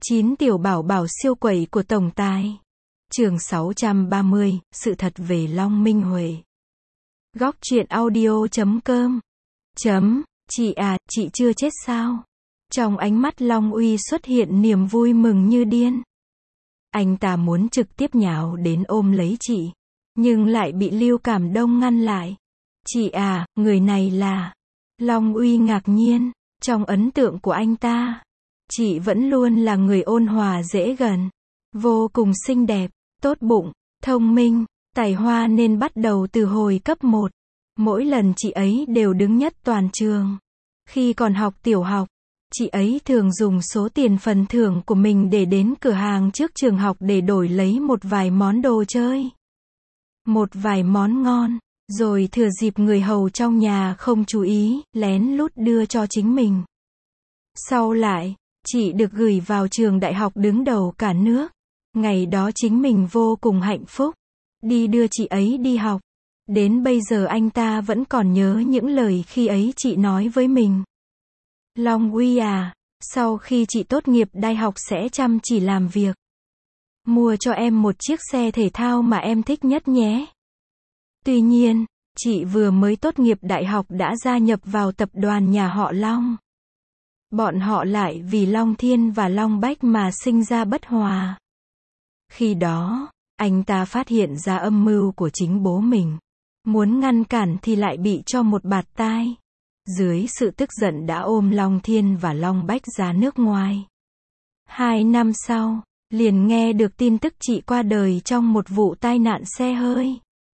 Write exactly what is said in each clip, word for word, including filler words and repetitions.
chín Tiểu bảo bảo siêu quẩy của tổng tài. Chương sáu trăm ba mươi, sự thật về Long Minh Huệ. Góc truyện audio chấm com. Chấm, chị à, chị chưa chết sao? Trong ánh mắt Long Uy xuất hiện niềm vui mừng như điên. Anh ta muốn trực tiếp nhào đến ôm lấy chị, nhưng lại bị Lưu Cảm Đông ngăn lại. Chị à, người này là... Long Uy ngạc nhiên, trong ấn tượng của anh ta, chị vẫn luôn là người ôn hòa dễ gần, vô cùng xinh đẹp, tốt bụng, thông minh, tài hoa nên bắt đầu từ hồi cấp một. Mỗi lần chị ấy đều đứng nhất toàn trường. Khi còn học tiểu học, chị ấy thường dùng số tiền phần thưởng của mình để đến cửa hàng trước trường học để đổi lấy một vài món đồ chơi, một vài món ngon, rồi thừa dịp người hầu trong nhà không chú ý, lén lút đưa cho chính mình. Sau lại, chị được gửi vào trường đại học đứng đầu cả nước. Ngày đó chính mình vô cùng hạnh phúc, đi đưa chị ấy đi học. Đến bây giờ anh ta vẫn còn nhớ những lời khi ấy chị nói với mình. Long Uy à, sau khi chị tốt nghiệp đại học sẽ chăm chỉ làm việc. Mua cho em một chiếc xe thể thao mà em thích nhất nhé. Tuy nhiên, chị vừa mới tốt nghiệp đại học đã gia nhập vào tập đoàn nhà họ Long. Bọn họ lại vì Long Thiên và Long Bách mà sinh ra bất hòa. Khi đó, anh ta phát hiện ra âm mưu của chính bố mình. Muốn ngăn cản thì lại bị cho một bạt tai. Dưới sự tức giận đã ôm Long Thiên và Long Bách ra nước ngoài. Hai năm sau, liền nghe được tin tức chị qua đời trong một vụ tai nạn xe hơi.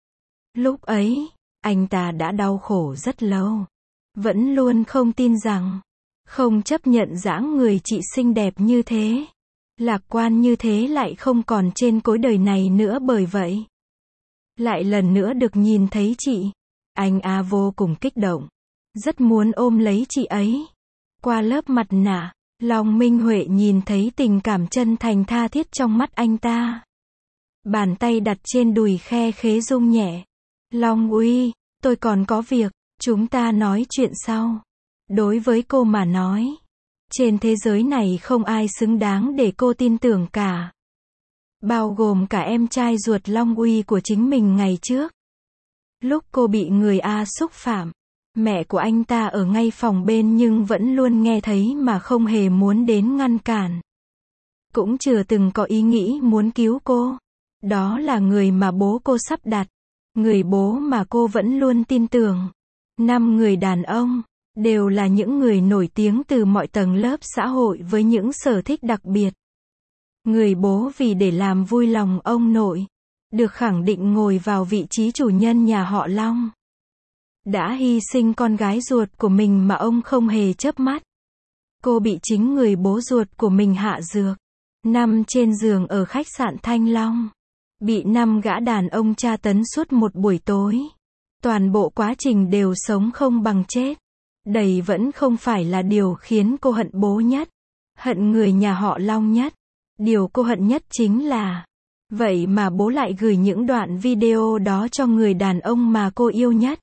Lúc ấy, anh ta đã đau khổ rất lâu. Vẫn luôn không tin rằng, không chấp nhận dáng người chị xinh đẹp như thế, lạc quan như thế lại không còn trên cõi đời này nữa. Bởi vậy, lại lần nữa được nhìn thấy chị, anh a vô cùng kích động, rất muốn ôm lấy chị ấy. Qua lớp mặt nạ, Long Minh Huệ nhìn thấy tình cảm chân thành tha thiết trong mắt anh ta. Bàn tay đặt trên đùi khe khế rung nhẹ. Long Uy, tôi còn có việc, chúng ta nói chuyện sau. Đối với cô mà nói, trên thế giới này không ai xứng đáng để cô tin tưởng cả. Bao gồm cả em trai ruột Long Uy của chính mình ngày trước. Lúc cô bị người A xúc phạm, mẹ của anh ta ở ngay phòng bên nhưng vẫn luôn nghe thấy mà không hề muốn đến ngăn cản. Cũng chưa từng có ý nghĩ muốn cứu cô. Đó là người mà bố cô sắp đặt. Người bố mà cô vẫn luôn tin tưởng. Năm người đàn ông, đều là những người nổi tiếng từ mọi tầng lớp xã hội với những sở thích đặc biệt. Người bố vì để làm vui lòng ông nội, được khẳng định ngồi vào vị trí chủ nhân nhà họ Long, đã hy sinh con gái ruột của mình mà ông không hề chớp mắt. Cô bị chính người bố ruột của mình hạ dược, nằm trên giường ở khách sạn Thanh Long. Bị năm gã đàn ông tra tấn suốt một buổi tối. Toàn bộ quá trình đều sống không bằng chết. Đây vẫn không phải là điều khiến cô hận bố nhất, hận người nhà họ Long nhất. Điều cô hận nhất chính là, vậy mà bố lại gửi những đoạn video đó cho người đàn ông mà cô yêu nhất.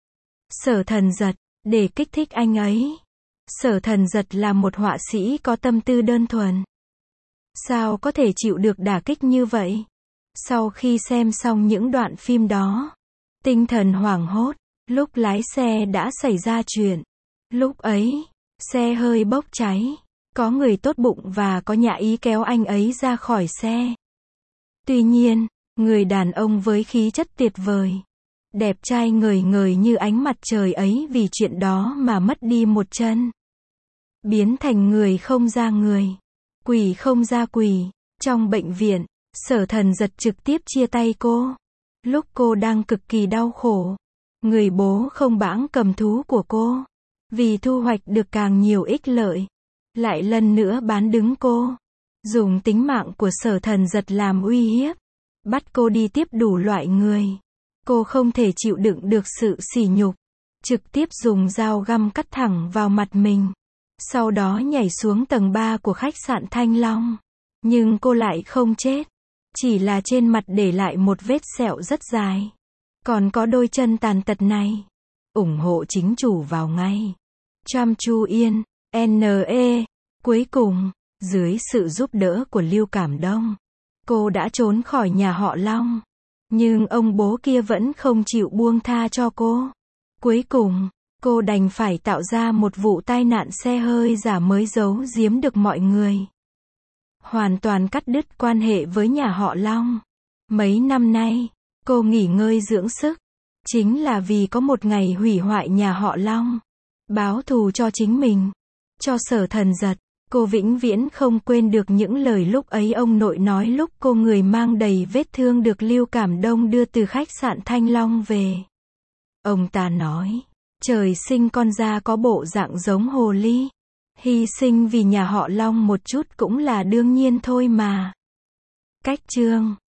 Sở Thần Giật, để kích thích anh ấy. Sở Thần Giật là một họa sĩ có tâm tư đơn thuần. Sao có thể chịu được đả kích như vậy? Sau khi xem xong những đoạn phim đó, tinh thần hoảng hốt, lúc lái xe đã xảy ra chuyện. Lúc ấy, xe hơi bốc cháy, có người tốt bụng và có nhã ý kéo anh ấy ra khỏi xe. Tuy nhiên, người đàn ông với khí chất tuyệt vời, đẹp trai ngời ngời như ánh mặt trời ấy vì chuyện đó mà mất đi một chân. Biến thành người không ra người, quỷ không ra quỷ. Trong bệnh viện, Sở Thần Giật trực tiếp chia tay cô. Lúc cô đang cực kỳ đau khổ, người bố không bãng cầm thú của cô, vì thu hoạch được càng nhiều ích lợi, lại lần nữa bán đứng cô. Dùng tính mạng của Sở Thần Giật làm uy hiếp, bắt cô đi tiếp đủ loại người. Cô không thể chịu đựng được sự sỉ nhục, trực tiếp dùng dao găm cắt thẳng vào mặt mình. Sau đó nhảy xuống tầng ba của khách sạn Thanh Long. Nhưng cô lại không chết, chỉ là trên mặt để lại một vết sẹo rất dài. Còn có đôi chân tàn tật này. ủng hộ chính chủ vào ngay. Trump Chu Yên, en e. Cuối cùng, Dưới sự giúp đỡ của Lưu Cảm Đông, cô đã trốn khỏi nhà họ Long. Nhưng ông bố kia vẫn không chịu buông tha cho cô. Cuối cùng, cô đành phải tạo ra một vụ tai nạn xe hơi giả mới giấu giếm được mọi người. Hoàn toàn cắt đứt quan hệ với nhà họ Long. Mấy năm nay, cô nghỉ ngơi dưỡng sức. Chính là vì có một ngày hủy hoại nhà họ Long. Báo thù cho chính mình. Cho Sở Thần Giật. Cô vĩnh viễn không quên được những lời lúc ấy ông nội nói lúc cô người mang đầy vết thương được Lưu Cảm Đông đưa từ khách sạn Thanh Long về. Ông ta nói, trời sinh con ra có bộ dạng giống hồ ly. Hy sinh vì nhà họ Long một chút cũng là đương nhiên thôi mà. Cách chương